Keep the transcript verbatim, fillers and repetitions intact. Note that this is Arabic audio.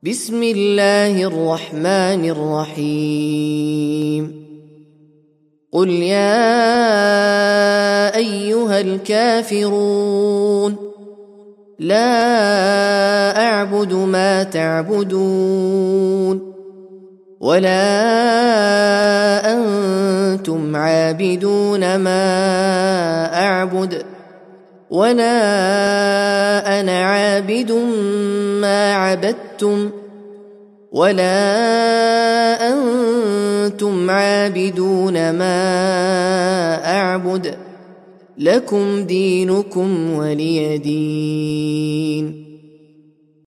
بسم الله الرحمن الرحيم قل يا أيها الكافرون لا أعبد ما تعبدون ولا أنتم عابدون ما أعبد ولا أنا عابد ما عبدتم ولا أنتم عابدون ما أعبد لكم دينكم ولي دين.